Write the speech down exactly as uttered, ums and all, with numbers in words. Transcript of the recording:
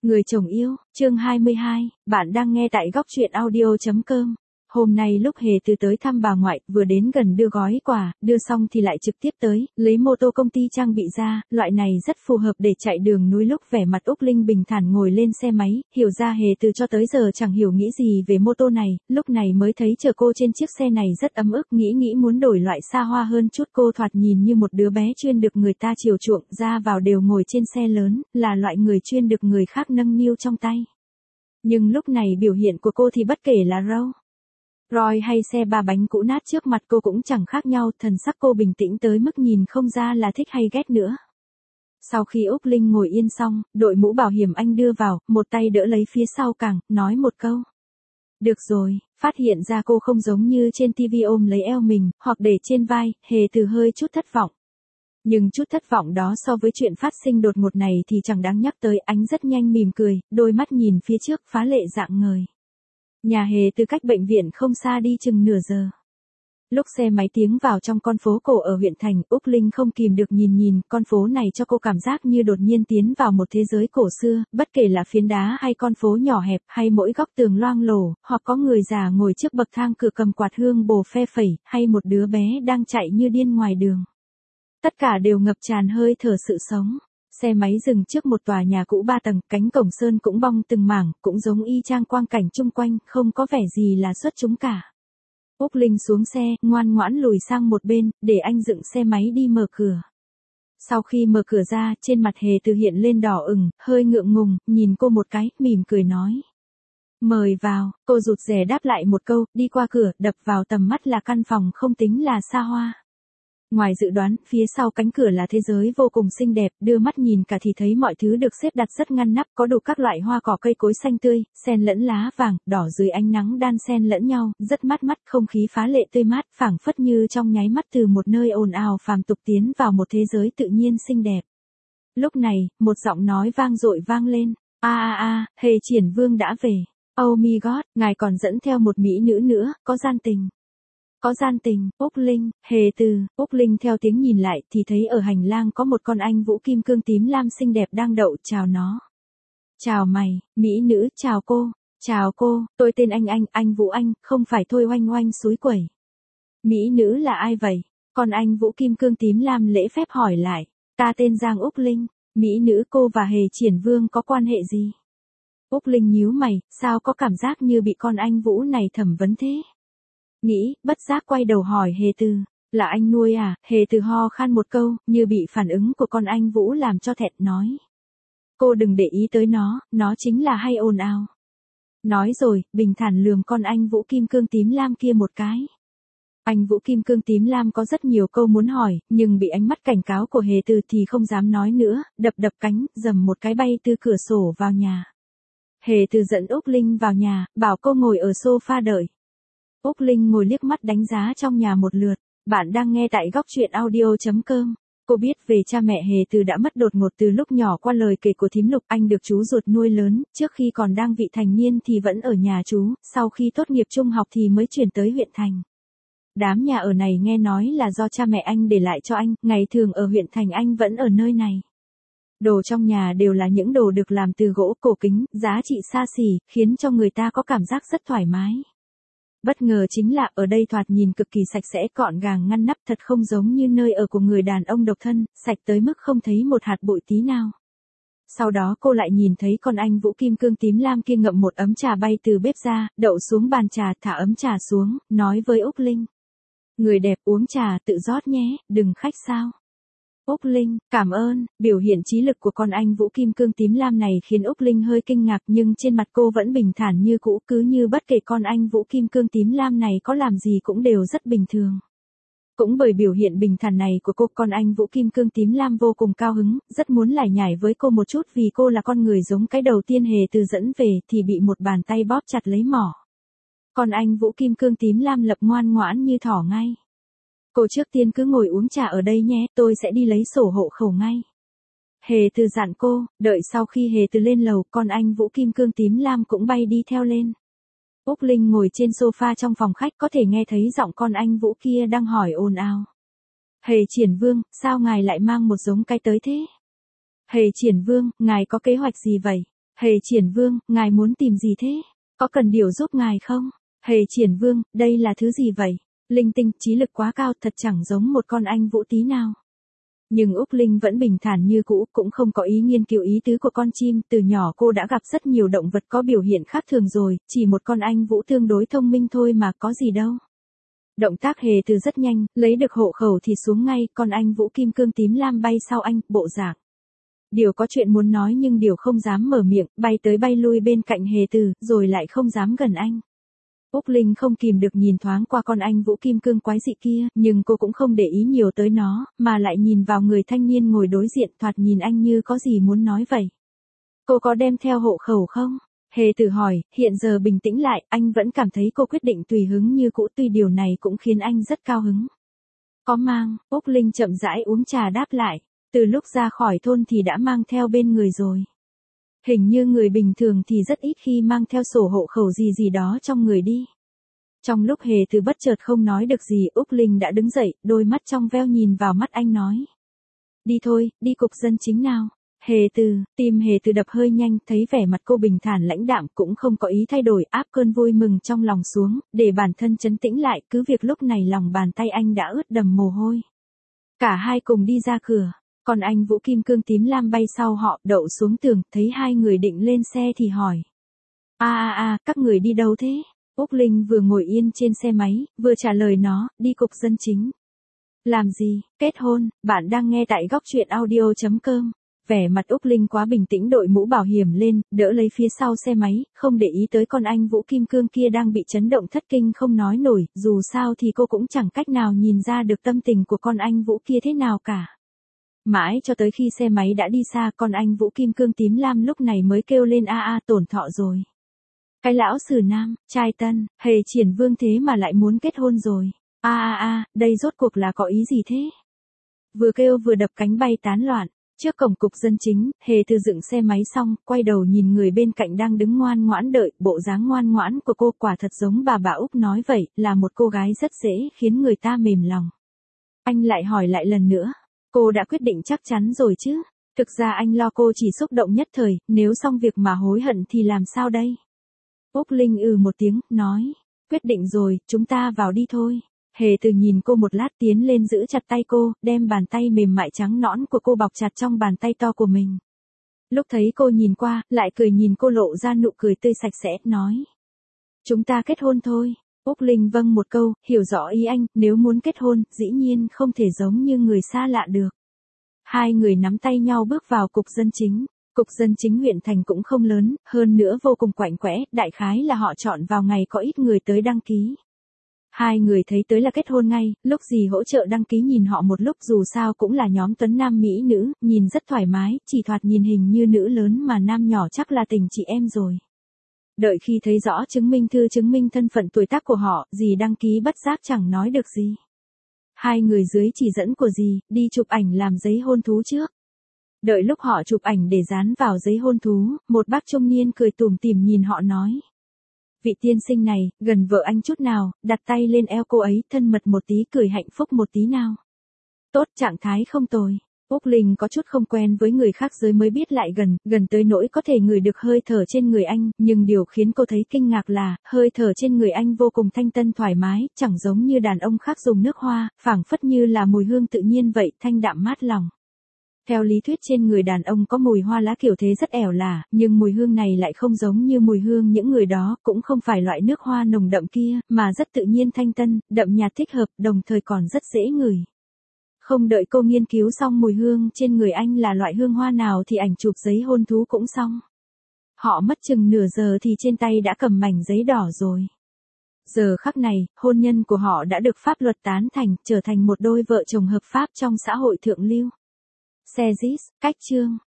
Người chồng yêu, chương hai mươi hai, bạn đang nghe tại góc truyện audio chấm com. Hôm nay lúc Hề Từ tới thăm bà ngoại, vừa đến gần đưa gói quà, đưa xong thì lại trực tiếp tới, lấy mô tô công ty trang bị ra, loại này rất phù hợp để chạy đường núi. Lúc vẻ mặt Úc Linh bình thản ngồi lên xe máy, hiểu ra Hề Từ cho tới giờ chẳng hiểu nghĩ gì về mô tô này, lúc này mới thấy chờ cô trên chiếc xe này rất ấm ức, nghĩ nghĩ muốn đổi loại xa hoa hơn chút. Cô thoạt nhìn như một đứa bé chuyên được người ta chiều chuộng, ra vào đều ngồi trên xe lớn, là loại người chuyên được người khác nâng niu trong tay. Nhưng lúc này biểu hiện của cô thì bất kể là Rolls Royce hay xe ba bánh cũ nát trước mặt cô cũng chẳng khác nhau, thần sắc cô bình tĩnh tới mức nhìn không ra là thích hay ghét nữa. Sau khi Úc Linh ngồi yên xong, đội mũ bảo hiểm anh đưa vào, một tay đỡ lấy phía sau càng, nói một câu. Được rồi, phát hiện ra cô không giống như trên ti vi ôm lấy eo mình, hoặc để trên vai, Hề Từ hơi chút thất vọng. Nhưng chút thất vọng đó so với chuyện phát sinh đột ngột này thì chẳng đáng nhắc tới. Anh rất nhanh mỉm cười, đôi mắt nhìn phía trước phá lệ dạng ngời. Nhà Hề Từ cách bệnh viện không xa đi chừng nửa giờ. Lúc xe máy tiến vào trong con phố cổ ở huyện thành, Úc Linh không kìm được nhìn nhìn, con phố này cho cô cảm giác như đột nhiên tiến vào một thế giới cổ xưa, bất kể là phiến đá hay con phố nhỏ hẹp, hay mỗi góc tường loang lổ, hoặc có người già ngồi trước bậc thang cửa cầm quạt hương bồ phe phẩy, hay một đứa bé đang chạy như điên ngoài đường. Tất cả đều ngập tràn hơi thở sự sống. Xe máy dừng trước một tòa nhà cũ ba tầng, cánh cổng sơn cũng bong từng mảng, cũng giống y chang quang cảnh chung quanh, không có vẻ gì là xuất chúng cả. Úc Linh xuống xe, ngoan ngoãn lùi sang một bên, để anh dựng xe máy đi mở cửa. Sau khi mở cửa ra, trên mặt Hề Từ hiện lên đỏ ửng, hơi ngượng ngùng, nhìn cô một cái, mỉm cười nói. Mời vào, cô rụt rè đáp lại một câu, đi qua cửa, đập vào tầm mắt là căn phòng không tính là xa hoa. Ngoài dự đoán, phía sau cánh cửa là thế giới vô cùng xinh đẹp, đưa mắt nhìn cả thì thấy mọi thứ được xếp đặt rất ngăn nắp, có đủ các loại hoa cỏ cây cối xanh tươi, xen lẫn lá vàng, đỏ dưới ánh nắng đan xen lẫn nhau, rất mát mắt, không khí phá lệ tươi mát, phảng phất như trong nháy mắt từ một nơi ồn ào phàm tục tiến vào một thế giới tự nhiên xinh đẹp. Lúc này, một giọng nói vang dội vang lên, a a a, Hề Triển Vương đã về. Oh my god, ngài còn dẫn theo một mỹ nữ nữa, có gian tình. Có gian tình, Úc Linh, Hề Từ, Úc Linh theo tiếng nhìn lại thì thấy ở hành lang có một con anh vũ kim cương tím lam xinh đẹp đang đậu, chào nó. Chào mày, mỹ nữ, chào cô, chào cô, tôi tên anh anh, anh Vũ Anh, không phải Thôi Oanh Oanh xúi quẩy. Mỹ nữ là ai vậy? Con anh vũ kim cương tím lam lễ phép hỏi lại, ta tên Giang Úc Linh, mỹ nữ cô và Hề Triển Vương có quan hệ gì? Úc Linh nhíu mày, sao có cảm giác như bị con anh Vũ này thẩm vấn thế? Nghĩ, bất giác quay đầu hỏi Hề Từ, là anh nuôi à? Hề Từ ho khan một câu, như bị phản ứng của con anh Vũ làm cho thẹn, nói. Cô đừng để ý tới nó, nó chính là hay ồn ào. Nói rồi, bình thản lườm con anh Vũ kim cương tím lam kia một cái. Anh Vũ kim cương tím lam có rất nhiều câu muốn hỏi, nhưng bị ánh mắt cảnh cáo của Hề Từ thì không dám nói nữa, đập đập cánh, dầm một cái bay từ cửa sổ vào nhà. Hề Từ dẫn Úc Linh vào nhà, bảo cô ngồi ở sofa đợi. Úc Linh ngồi liếc mắt đánh giá trong nhà một lượt. Bạn đang nghe tại góc truyện audio chấm com. Cô biết về cha mẹ Hề Từ đã mất đột ngột từ lúc nhỏ qua lời kể của thím Lục. Anh được chú ruột nuôi lớn, trước khi còn đang vị thành niên thì vẫn ở nhà chú, sau khi tốt nghiệp trung học thì mới chuyển tới huyện thành. Đám nhà ở này nghe nói là do cha mẹ anh để lại cho anh, ngày thường ở huyện thành anh vẫn ở nơi này. Đồ trong nhà đều là những đồ được làm từ gỗ cổ kính, giá trị xa xỉ, khiến cho người ta có cảm giác rất thoải mái. Bất ngờ chính là ở đây thoạt nhìn cực kỳ sạch sẽ, gọn gàng ngăn nắp, thật không giống như nơi ở của người đàn ông độc thân, sạch tới mức không thấy một hạt bụi tí nào. Sau đó cô lại nhìn thấy con anh Vũ kim cương tím lam kia ngậm một ấm trà bay từ bếp ra, đậu xuống bàn trà, thả ấm trà xuống, nói với Úc Linh. Người đẹp uống trà tự rót nhé, đừng khách sao. Úc Linh, cảm ơn. Biểu hiện trí lực của con anh Vũ kim cương tím lam này khiến Úc Linh hơi kinh ngạc, nhưng trên mặt cô vẫn bình thản như cũ, cứ như bất kể con anh Vũ kim cương tím lam này có làm gì cũng đều rất bình thường. Cũng bởi biểu hiện bình thản này của cô, con anh Vũ kim cương tím lam vô cùng cao hứng, rất muốn lải nhải với cô một chút vì cô là con người giống cái đầu tiên Hề Từ dẫn về thì bị một bàn tay bóp chặt lấy mỏ. Con anh Vũ kim cương tím lam lập ngoan ngoãn như thỏ ngay. Cô trước tiên cứ ngồi uống trà ở đây nhé, tôi sẽ đi lấy sổ hộ khẩu ngay. Hề Từ dặn cô, đợi sau khi Hề Từ lên lầu, con anh Vũ kim cương tím lam cũng bay đi theo lên. Úc Linh ngồi trên sofa trong phòng khách có thể nghe thấy giọng con anh Vũ kia đang hỏi ồn ào. Hề Triển Vương, sao ngài lại mang một giống cái tới thế? Hề Triển Vương, ngài có kế hoạch gì vậy? Hề Triển Vương, ngài muốn tìm gì thế? Có cần điều giúp ngài không? Hề Triển Vương, đây là thứ gì vậy? Linh tinh, trí lực quá cao, thật chẳng giống một con anh vũ tí nào. Nhưng Úc Linh vẫn bình thản như cũ, cũng không có ý nghiên cứu ý tứ của con chim, từ nhỏ cô đã gặp rất nhiều động vật có biểu hiện khác thường rồi, chỉ một con anh vũ tương đối thông minh thôi mà có gì đâu. Động tác Hề Từ rất nhanh, lấy được hộ khẩu thì xuống ngay, con anh vũ kim cương tím lam bay sau anh, bộ dạng. Điều có chuyện muốn nói nhưng điều không dám mở miệng, bay tới bay lui bên cạnh Hề Từ, rồi lại không dám gần anh. Úc Linh không kìm được nhìn thoáng qua con anh vũ kim cương quái dị kia, nhưng cô cũng không để ý nhiều tới nó, mà lại nhìn vào người thanh niên ngồi đối diện, thoạt nhìn anh như có gì muốn nói vậy. Cô có đem theo hộ khẩu không? Hề Từ hỏi, hiện giờ bình tĩnh lại, anh vẫn cảm thấy cô quyết định tùy hứng như cũ, tuy điều này cũng khiến anh rất cao hứng. Có mang, Úc Linh chậm rãi uống trà đáp lại, từ lúc ra khỏi thôn thì đã mang theo bên người rồi. Hình như người bình thường thì rất ít khi mang theo sổ hộ khẩu gì gì đó trong người đi. Trong lúc Hề Từ bất chợt không nói được gì, Úc Linh đã đứng dậy, đôi mắt trong veo nhìn vào mắt anh nói. Đi thôi, đi cục dân chính nào. Hề Từ, tim Hề Từ đập hơi nhanh, thấy vẻ mặt cô bình thản lãnh đạm cũng không có ý thay đổi, áp cơn vui mừng trong lòng xuống, để bản thân trấn tĩnh lại, cứ việc lúc này lòng bàn tay anh đã ướt đầm mồ hôi. Cả hai cùng đi ra cửa. Còn anh vũ kim cương tím lam bay sau họ, đậu xuống tường, thấy hai người định lên xe thì hỏi. A a a, các người đi đâu thế? Úc Linh vừa ngồi yên trên xe máy, vừa trả lời nó, đi cục dân chính. Làm gì? Kết hôn, bạn đang nghe tại góc truyện audio chấm com. Vẻ mặt Úc Linh quá bình tĩnh, đội mũ bảo hiểm lên, đỡ lấy phía sau xe máy, không để ý tới con anh vũ kim cương kia đang bị chấn động thất kinh không nói nổi, dù sao thì cô cũng chẳng cách nào nhìn ra được tâm tình của con anh vũ kia thế nào cả. Mãi cho tới khi xe máy đã đi xa, con anh vũ kim cương tím lam lúc này mới kêu lên a a tổn thọ rồi. Cái lão sử nam, trai tân, Hề Triển Vương thế mà lại muốn kết hôn rồi. A a a, đây rốt cuộc là có ý gì thế? Vừa kêu vừa đập cánh bay tán loạn. Trước cổng cục dân chính, Hề Từ dựng xe máy xong, quay đầu nhìn người bên cạnh đang đứng ngoan ngoãn đợi, bộ dáng ngoan ngoãn của cô quả thật giống bà bà Úc nói vậy, là một cô gái rất dễ khiến người ta mềm lòng. Anh lại hỏi lại lần nữa. Cô đã quyết định chắc chắn rồi chứ? Thực ra anh lo cô chỉ xúc động nhất thời, nếu xong việc mà hối hận thì làm sao đây? Úc Linh ừ một tiếng, nói. Quyết định rồi, chúng ta vào đi thôi. Hề Từ nhìn cô một lát tiến lên giữ chặt tay cô, đem bàn tay mềm mại trắng nõn của cô bọc chặt trong bàn tay to của mình. Lúc thấy cô nhìn qua, lại cười nhìn cô lộ ra nụ cười tươi sạch sẽ, nói. Chúng ta kết hôn thôi. Úc Linh vâng một câu, hiểu rõ ý anh, nếu muốn kết hôn, dĩ nhiên không thể giống như người xa lạ được. Hai người nắm tay nhau bước vào cục dân chính. Cục dân chính huyện thành cũng không lớn, hơn nữa vô cùng quạnh quẽ, đại khái là họ chọn vào ngày có ít người tới đăng ký. Hai người thấy tới là kết hôn ngay, lúc gì hỗ trợ đăng ký nhìn họ một lúc, dù sao cũng là nhóm tuấn nam mỹ nữ, nhìn rất thoải mái, chỉ thoạt nhìn hình như nữ lớn mà nam nhỏ chắc là tình chị em rồi. Đợi khi thấy rõ chứng minh thư chứng minh thân phận tuổi tác của họ, dì đăng ký bất giác chẳng nói được gì. Hai người dưới chỉ dẫn của dì, đi chụp ảnh làm giấy hôn thú trước. Đợi lúc họ chụp ảnh để dán vào giấy hôn thú, một bác trung niên cười tủm tỉm nhìn họ nói. Vị tiên sinh này, gần vợ anh chút nào, đặt tay lên eo cô ấy, thân mật một tí, cười hạnh phúc một tí nào. Tốt, trạng thái không tồi. Úc Linh có chút không quen với người khác giới mới biết lại gần, gần tới nỗi có thể ngửi được hơi thở trên người anh, nhưng điều khiến cô thấy kinh ngạc là, hơi thở trên người anh vô cùng thanh tân thoải mái, chẳng giống như đàn ông khác dùng nước hoa, phảng phất như là mùi hương tự nhiên vậy, thanh đạm mát lòng. Theo lý thuyết trên người đàn ông có mùi hoa lá kiểu thế rất ẻo lả, nhưng mùi hương này lại không giống như mùi hương những người đó, cũng không phải loại nước hoa nồng đậm kia, mà rất tự nhiên thanh tân, đậm nhạt thích hợp, đồng thời còn rất dễ ngửi. Không đợi cô nghiên cứu xong mùi hương trên người anh là loại hương hoa nào thì ảnh chụp giấy hôn thú cũng xong. Họ mất chừng nửa giờ thì trên tay đã cầm mảnh giấy đỏ rồi. Giờ khắc này, hôn nhân của họ đã được pháp luật tán thành, trở thành một đôi vợ chồng hợp pháp trong xã hội thượng lưu. Xe Zis, cách chương.